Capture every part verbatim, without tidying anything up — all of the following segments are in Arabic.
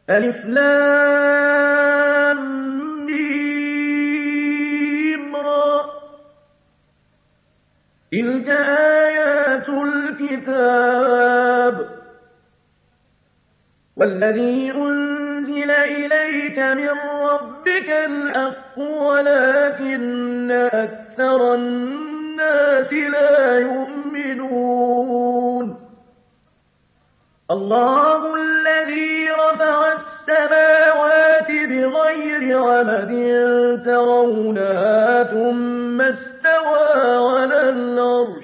ألف لام ميم را تلك آيات الكتاب والذي أنزل إليك من ربك الحق ولكن أكثر الناس لا يؤمنون الله الذي رفع السماوات بغير عمد ترونها ثم استوى على العرش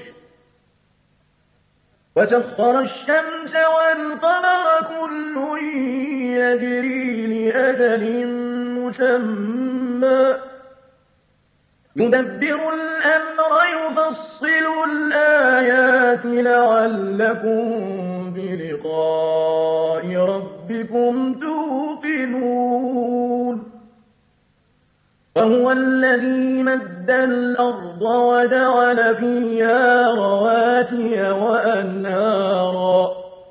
وسخر الشمس والقمر كل يجري لأجل مسمى يدبر الأمر يفصل الآيات لعلكم بلقاء ربكم توقنون وهو الذي مد الأرض وجعل فيها رواسي وأنهارا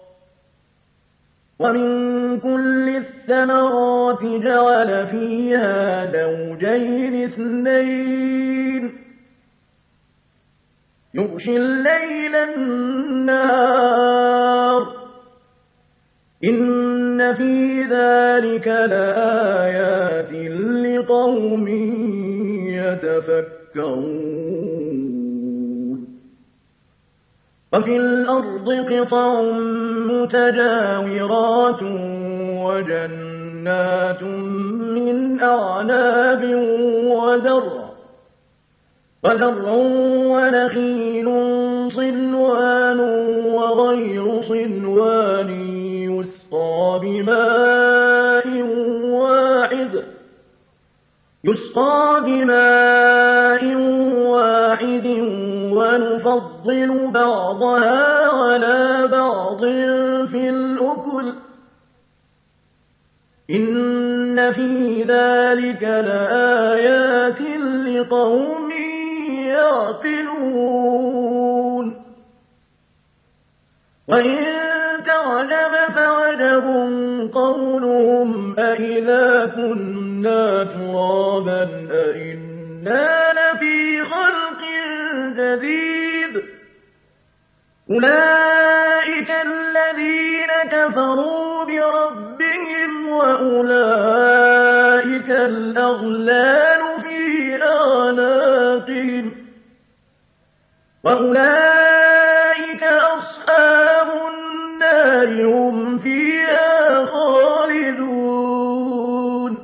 ومن كل الثمرات جعل فيها زوجين اثنين يغشي الليل النهار إن في ذلك لآيات لقوم يتفكرون وفي الأرض قطع متجاورات وجنات من أعناب وزرع وزرع ونخيل صنوان وغير صنوان يسقى بماء واحد يسقى بماء واحد ونفضل بعضها على بعض في الأكل إن في ذلك لآيات لقوم يعقلون وإن تعجب فعجب قولهم أإذا كنا ترابا أإنا لفي خلق جديد أولئك الذين كفروا بربهم وأولئك الأغلال في أعناقهم وأولئك أصحاب النار هم فيها خالدون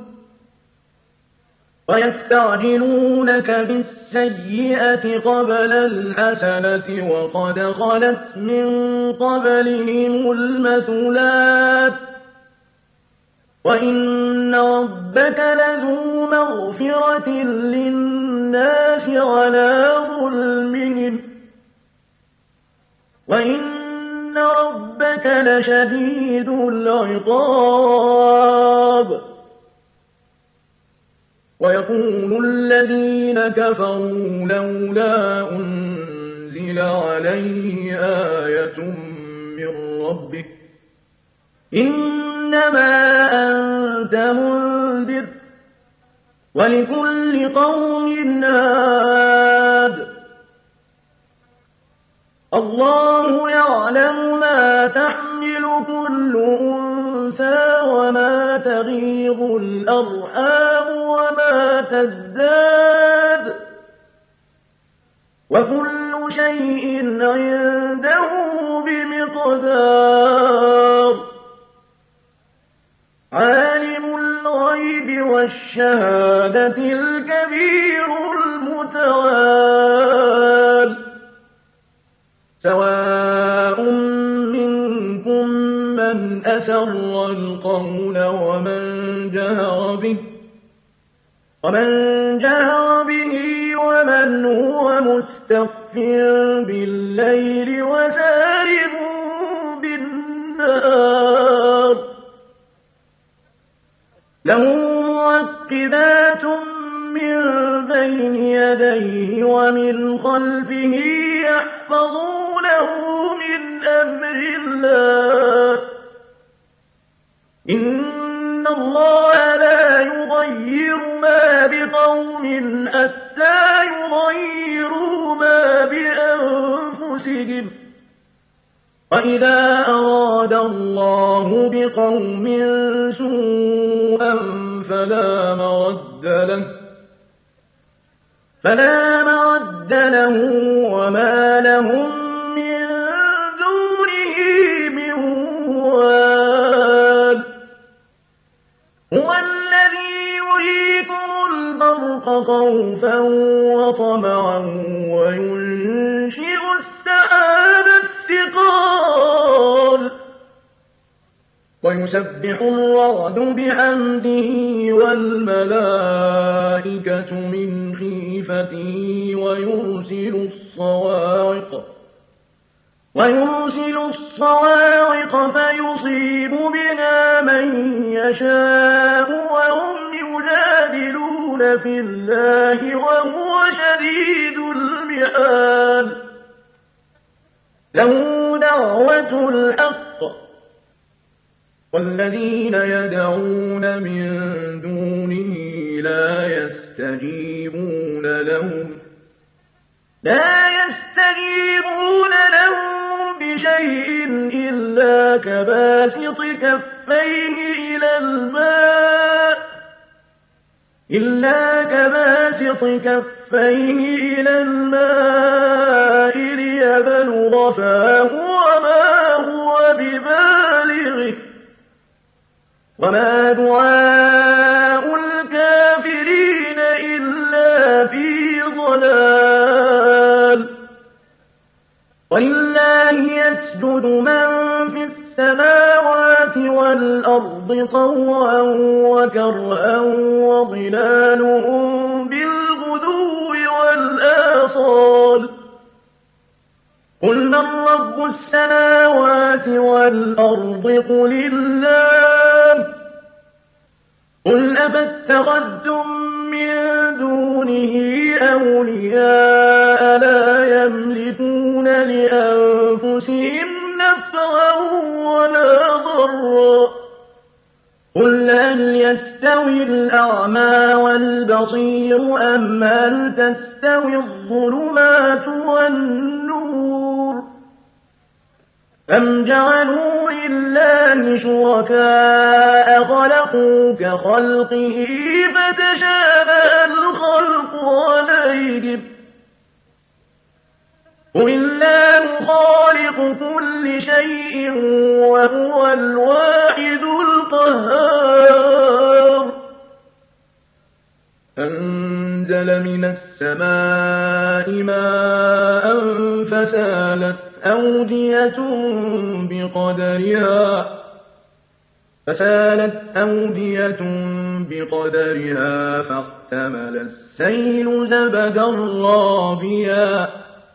ويستعجلونك بالسيئة قبل الحسنة وقد خلت من قبلهم المثلات وإن ربك لذو مغفرة للناس على ظلمهم وإن ربك لشديد العقاب ويقول الذين كفروا لولا أنزل عليه آية من ربه إنما أنت منذر ولكل قوم هاد الله يعلم ما تحمل كل أنثى وما تغيض الأرحام وما تزداد وكل شيء عنده بمقدار عالم الغيب والشهادة الكبير المتعال سواء منكم من أسر القول ومن جهر به ومن جهر به ومن هو مستخف بالليل وسارب بالنهار له معقبات من بين يديه ومن خلفه يحفظونه من أمر الله إن اللَّهَ لَا يُغَيِّرُ مَا بِقَوْمٍ حَتَّىٰ يُغَيِّرُوا مَا بِأَنفُسِهِمْ ۗ وَإِذَا أَرَادَ اللَّهُ بِقَوْمٍ سُوءًا فَلَا مَرَدَّ لَهُ فَلَا مَرَدَّ لَهُ وَمَا لَهُم مِّن دُونِهِ مِن وَالٍ. هُوَ الَّذِي يُرِيكُمُ الْبَرْقَ خَوْفًا وَطَمَعًا وَيُنشِئُ السَّحَابَ الثِّقَالَ وَيُسَبِّحُ الرَّعْدُ بِحَمْدِهِ وَالْمَلَائِكَةُ مِنْ خِيفَتِهِ وَيُرْسِلُ الصَّوَاعِقَ وَيُرْسِلُ الصَّوَاعِقَ فَيُصِيبُ بِهَا مَن يَشَاءُ وَهُمْ يُجَادِلُونَ فِي اللَّهِ وَهُوَ شَدِيدُ الْمِحَالِ. لَهُ دَعْوَةُ الْحَقِّ وَالَّذِينَ يَدْعُونَ مِن دُونِهِ لَا يَسْتَجِيبُونَ لَهُمْ لا يستجيبون لهم بشيء إلا كباسط كفيه إلى الماء إلا كباسط كفيه إلى الماء ليبلغ فاه وما هو ببالغه وما دعاء الكافرين إلا في ضلال. وَلِلَّهِ يَسْجُدُ مَن فِي السَّمَاوَاتِ وَالْأَرْضِ طَوْعًا وَكَرْهًا وَظِلَالُهُم بِالْغُدُوِّ وَالْآصَالِ. قُلْ مَن رَّبُّ السَّمَاوَاتِ وَالْأَرْضِ قُلِ اللَّهُ قُلْ أَفَاتَّخَذْتُم مِّن دُونِهِ أَوْلِيَاءَ لَا يَمْلِكُونَ لِأَنفُسِهِمْ نَفْعًا وَلَا ضَرًّا. قُلْ هَلْ يَسْتَوِي الْأَعْمَىٰ وَالْبَصِيرُ أَمْ هَلْ تَسْتَوِي الظُّلُمَاتُ وَالنُّورُ أَمْ جَعَلُوا لِلَّهِ شُرَكَاءَ خَلَقُوا كَخَلْقِهِ فَتَشَابَهَ الْخَلْقُ عَلَيْهِمْ ۚ قُلِ اللَّهُ خَالِقُ كُلِّ شَيْءٍ وَهُوَ الْوَاحِدُ الْقَهَّارُ. أَنزَلَ مِنَ السَّمَاءِ مَاءً فَسَالَتْ أَوْدِيَةٌ بِقَدَرِهَا فَسَالَتْ أَوْدِيَةٌ بِقَدَرِهَا فَاحْتَمَلَ السَّيْلُ زَبَدًا رَّابِيًا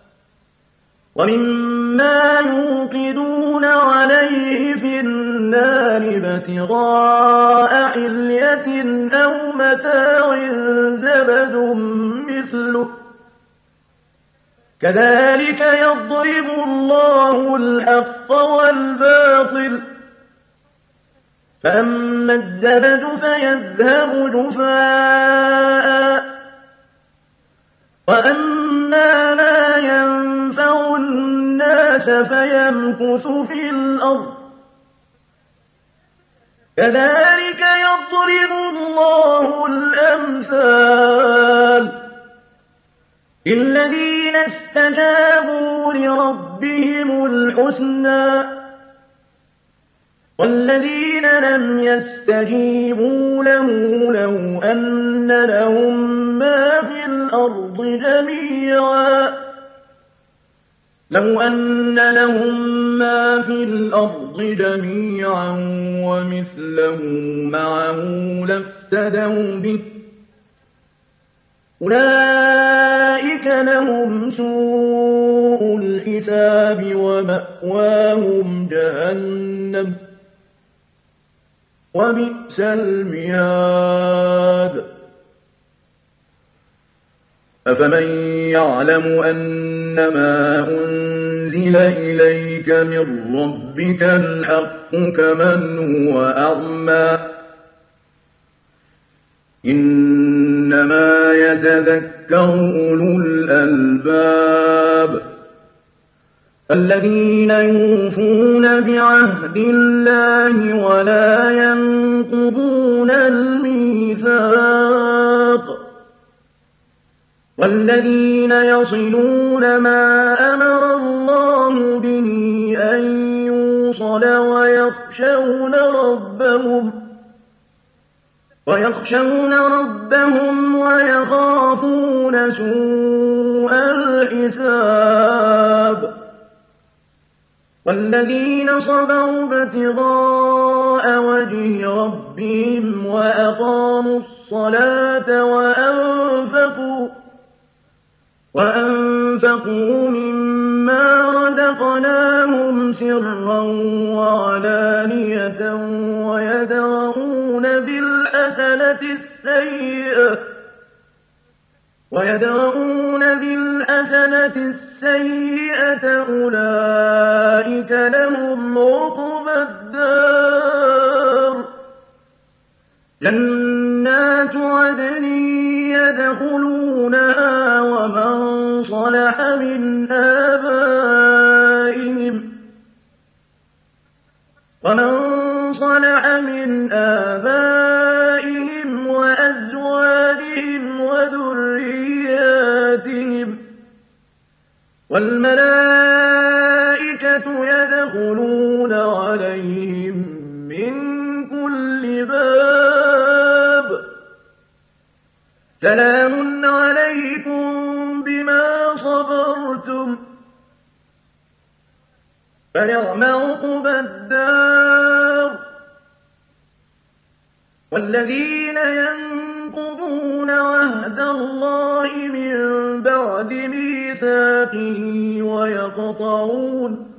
وَمِمَّا يُوقِدُونَ عَلَيْهِ فِي النَّارِ ابْتِغَاءَ حِلْيَةٍ أَوْ مَتَاعٍ زَبَدٌ مِّثْلُهُ ۚ كَذَٰلِكَ يَضْرِبُ اللَّهُ الْحَقَّ وَالْبَاطِلَ ۚ فَأَمَّا الزَّبَدُ فَيَذْهَبُ جُفَاءً ۖ وَأَمَّا مَا يَنفَعُ النَّاسَ فَيَمْكُثُ فِي الْأَرْضِ ۚ كَذَٰلِكَ يَضْرِبُ اللَّهُ الْأَمْثَالَ لِلَّذِينَ اسْتَجَابُوا لِرَبِّهِمُ الْحُسْنَىٰ ۚ وَالَّذِينَ لَمْ يَسْتَجِيبُوا لَهُ لَوْ أَنَّ لَهُم مَّا فِي الْأَرْضِ جَمِيعًا لَوْ أَنَّ لَهُم مَّا فِي الْأَرْضِ جَمِيعًا وَمِثْلَهُ مَعَهُ لَافْتَدَوْا بِهِ ۚ أُولَٰئِكَ لَهُمْ سُوءُ الْحِسَابِ وَمَأْوَاهُمْ جَهَنَّمُ ۖ وَبِئْسَ الْمِهَادُ. أَفَمَن يَعْلَمُ أَنَّمَا أُنزِلَ إِلَيْكَ مِن رَّبِّكَ الْحَقُّ كَمَنْ هُوَ أَعْمَىٰ إِنَّمَا يَتَذَكَّرُ أُولُو الْأَلْبَابِ الَّذِينَ يُوفُونَ بِعَهْدِ اللَّهِ وَلَا يَنقُضُونَ الْمِيثَاقَ وَالَّذِينَ يَصِلُونَ مَا أَمَرَ اللَّهُ بِهِ أَن يُوصَلَ وَيَخْشَوْنَ رَبَّهُمْ وَيَخْشَوْنَ رَبَّهُمْ وَيَخَافُونَ سُوءَ الْحِسَابِ وَالَّذِينَ صَبَرُوا ابْتِغَاءَ وَجْهِ رَبِّهِمْ وَأَقَامُوا الصَّلَاةَ وَأَنفَقُوا وَأَنفَقُوا مِمَّا رَزَقْنَاهُمْ سِرًّا وَعَلَانِيَةً وَيَدْرَءُونَ بِالْحَسَنَةِ السَّيِّئَةَ وَيَدْرَءُونَ بِالْحَسَنَةِ السَّيِّئَةَ أُولَٰئِكَ لَهُمْ عُقْبَى الدَّارِ جَنَّاتُ عَدْنٍ يَدْخُلُونَهَا وَمَن صَلَحَ مِنْ آبَائِهِمْ وَمَن صَلَحَ مِنْ آبَائِهِمْ وَأَزْوَاجِهِمْ وَذُرِّيَّاتِهِمْ وَالْمَلَائِكَةُ يَدْخُلُونَ عَلَيْهِم مِّن كُلِّ بَابٍ سَلَامٌ عَلَيْكُم بِمَا صَبَرْتُمْ فَنِعْمَ عُقْبَى الدَّارِ وَالَّذِينَ يَنقُضُونَ عَهْدَ اللَّهِ مِن بَعْدِ مِيثَاقِهِ وَيَقْطَعُونَ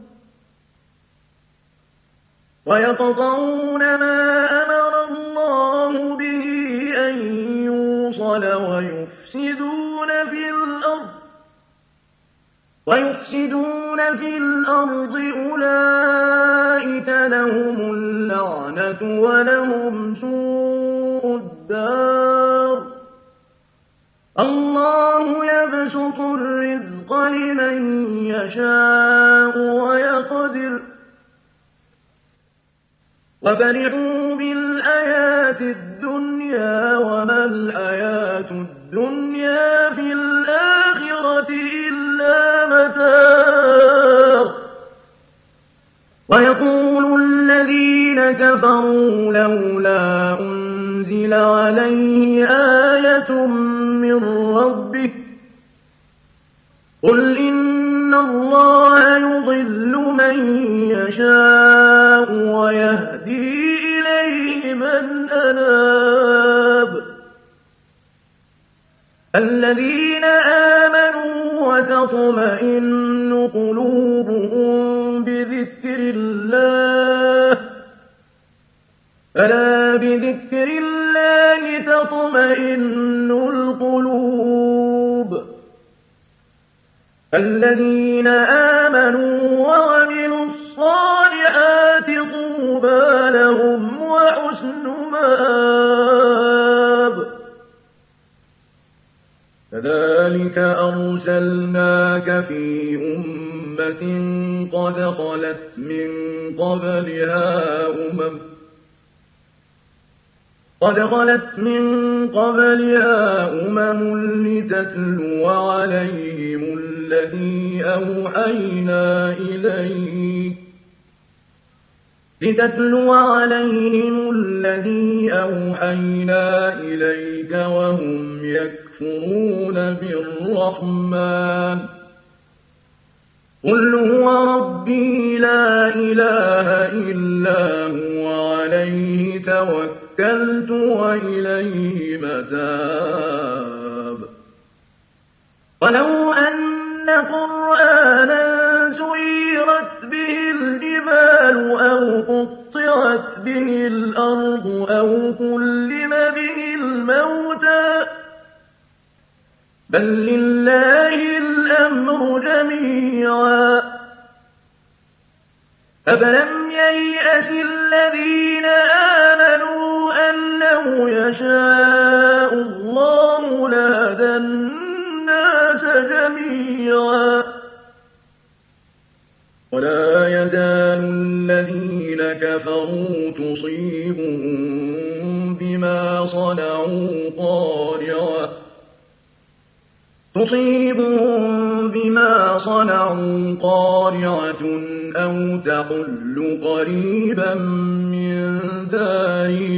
وَيَقْطَعُونَ مَا أَمَرَ اللَّهُ بِهِ أَن يُوصَلَ وَيُفْسِدُونَ فِي الْأَرْضِ وَيُفْسِدُونَ فِي الْأَرْضِ أُولَٰئِكَ لَهُمُ اللَّعْنَةُ وَلَهُمْ سُوءُ الدَّارِ اللَّهُ يَبْسُطُ الرِّزْقَ لِمَن يَشَاءُ وَيَقْدِرُ وَفَرِحُوا بِالْحَيَاةِ الدُّنْيَا وَمَا الْحَيَاةُ الدُّنْيَا فِي الْآخِرَةِ إِلَّا مَتَاعٌ وَيَقُولُ الَّذِينَ كَفَرُوا لَوْلَا أُنزِلَ عَلَيْهِ آيَةٌ مِّن رَّبِّهِ قُلْ إِنَّ اللَّهَ يُضِلُّ مَن يَشَاءُ وَيَهْدِي إِلَيْهِ مَنْ أَنَابَ الَّذِينَ آمَنُوا وَتَطْمَئِنُّ قُلُوبُهُم بِذِكْرِ اللَّهِ أَلَا بِذِكْرِ اللَّهِ تَطْمَئِنُّ الْقُلُوبُ الَّذِينَ آمَنُوا وَعَمِلُوا الصَّالِحَاتِ طُوبَىٰ لَهُمْ وَحُسْنُ مَآبٍ كَذَٰلِكَ أَرْسَلْنَاكَ فِي أُمَّةٍ قَدْ خَلَتْ مِن قَبْلِهَا أُمَمٌ قَدْ خَلَتْ مِن قَبْلِهَا أُمَمٌ لِّتَتْلُوَ عَلَيْهِمُ الَّذِي أَوْحَيْنَا إِلَيْكَ لِتَتْلُوَ عَلَيْهِمُ الَّذِي أَوْحَيْنَا إِلَيْكَ وَهُمْ يَكْفُرُونَ بِالرَّحْمَٰنِ قُلْ هُوَ رَبِّي لَا إِلَٰهَ إِلَّا هُوَ عَلَيْهِ تَوَكَّلْتُ وَإِلَيْهِ مَتَابِ وَلَوْ أَنَّ قُرْآنًا سُيِّرَتْ بِهِ الْجِبَالُ أَوْ قُطِّعَتْ بِهِ الْأَرْضُ أَوْ كُلِّمَ بِهِ الْمَوْتَىٰ بَل لِّلَّهِ الْأَمْرُ جَمِيعًا أَفَلَمْ يَيْأَسِ الَّذِينَ آمَنُوا أَن لَّوْ يَشَاءُ جميعا ولا يزال الذين كفروا تصيبهم بما صنعوا قارعة تصيبهم بما صنعوا قارعة أو تحل قريبا من دارهم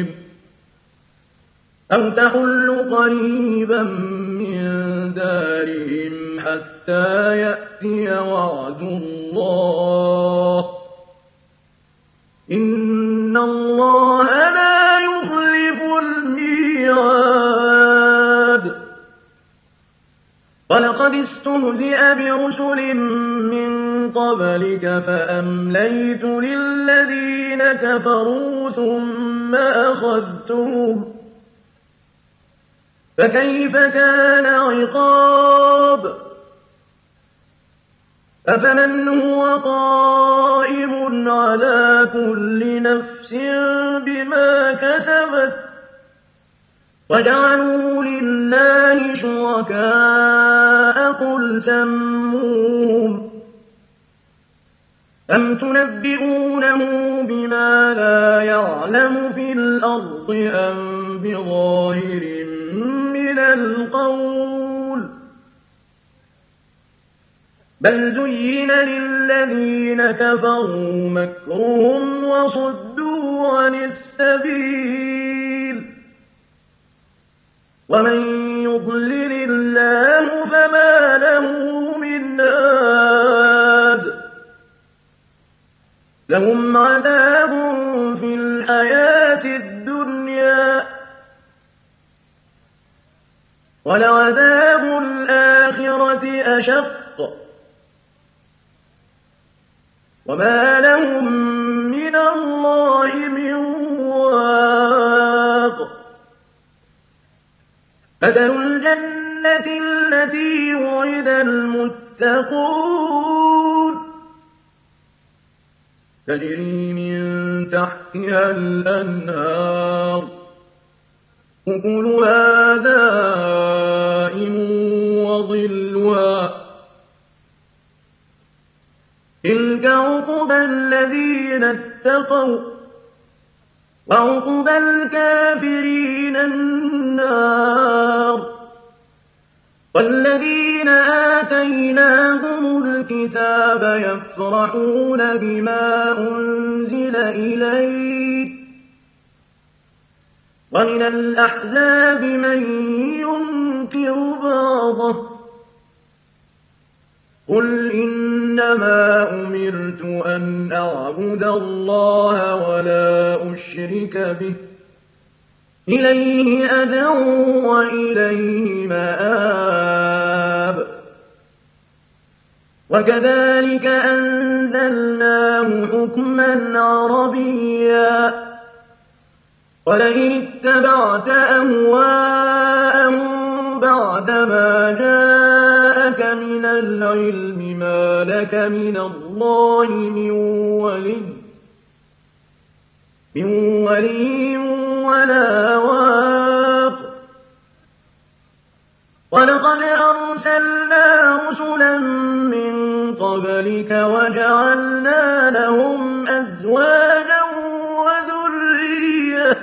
أو تحل قريبا من دارهم حتى يأتي وعد الله إن الله لا يخلف الميعاد ولقد استهزئ برسل من قبلك فأمليت للذين كفروا ثم أخذتهم فكيف كان عقاب أفمن هو قائم على كل نفس بما كسبت وجعلوا لله شركاء قل سموهم أم تنبئونه بما لا يعلم في الأرض أم بظاهر من القول بل زين للذين كفروا مكرهم وصدوا عن السبيل ومن يضلل الله فما له من هاد لهم عذاب في الحياة الدنيا ولعذاب الآخرة أشق وما لهم من الله من واق مثل الجنة التي وعد المتقون تجري من تحتها الأنهار أكلها دائم وظلها تلك عقبى الذين اتقوا وعقبى الكافرين النار والذين آتيناهم الكتاب يفرحون بما أنزل إليك ومن الأحزاب من ينكر بعضه قل إنما أمرت أن أعبد الله ولا أشرك به إليه أدعو وإليه مآب وكذلك أنزلناه حكما عربيا ولئن اتبعت أهواءهم بعدما جاءك من العلم ما لك من الله من ولي من ولي ولا واق ولقد أرسلنا رسلا من قبلك وجعلنا لهم أزواجا وذرية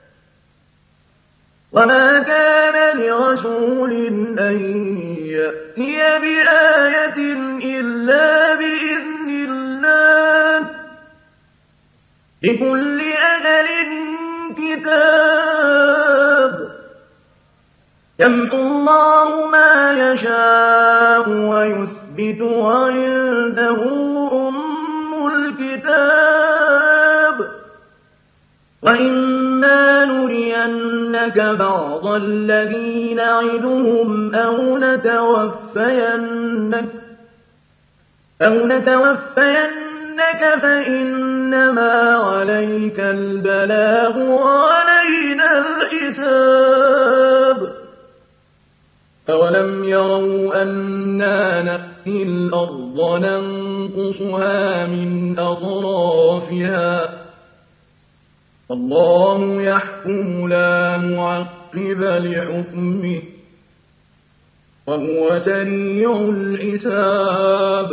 وما كان لرسول أن يأتي بآية إلا بإذن الله لكل أجل كتاب يمحو الله ما يشاء ويثبت وعنده أم الكتاب وإما نرينك بعض الذي نعدهم أو نتوفينك أو نتوفينك فإنما عليك البلاغ وعلينا الحساب أولم يروا أنا نأتي الأرض ننقصها من أطرافها الله يحكم لا معقب لحكمه وهو سريع الحساب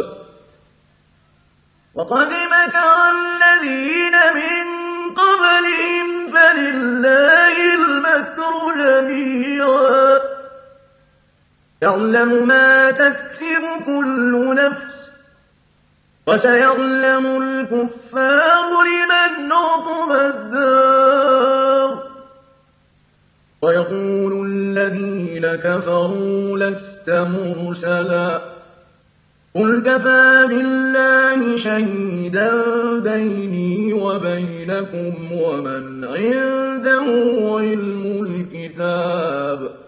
وقد مكر الذين من قبلهم فلله المكر جميعا يعلم ما تكسب كل نفس وسيعلم الكفار لمن عقبى الدار ويقول الذين كفروا لست مرسلا قل كفى بالله شهيدا بيني وبينكم ومن عنده علم الكتاب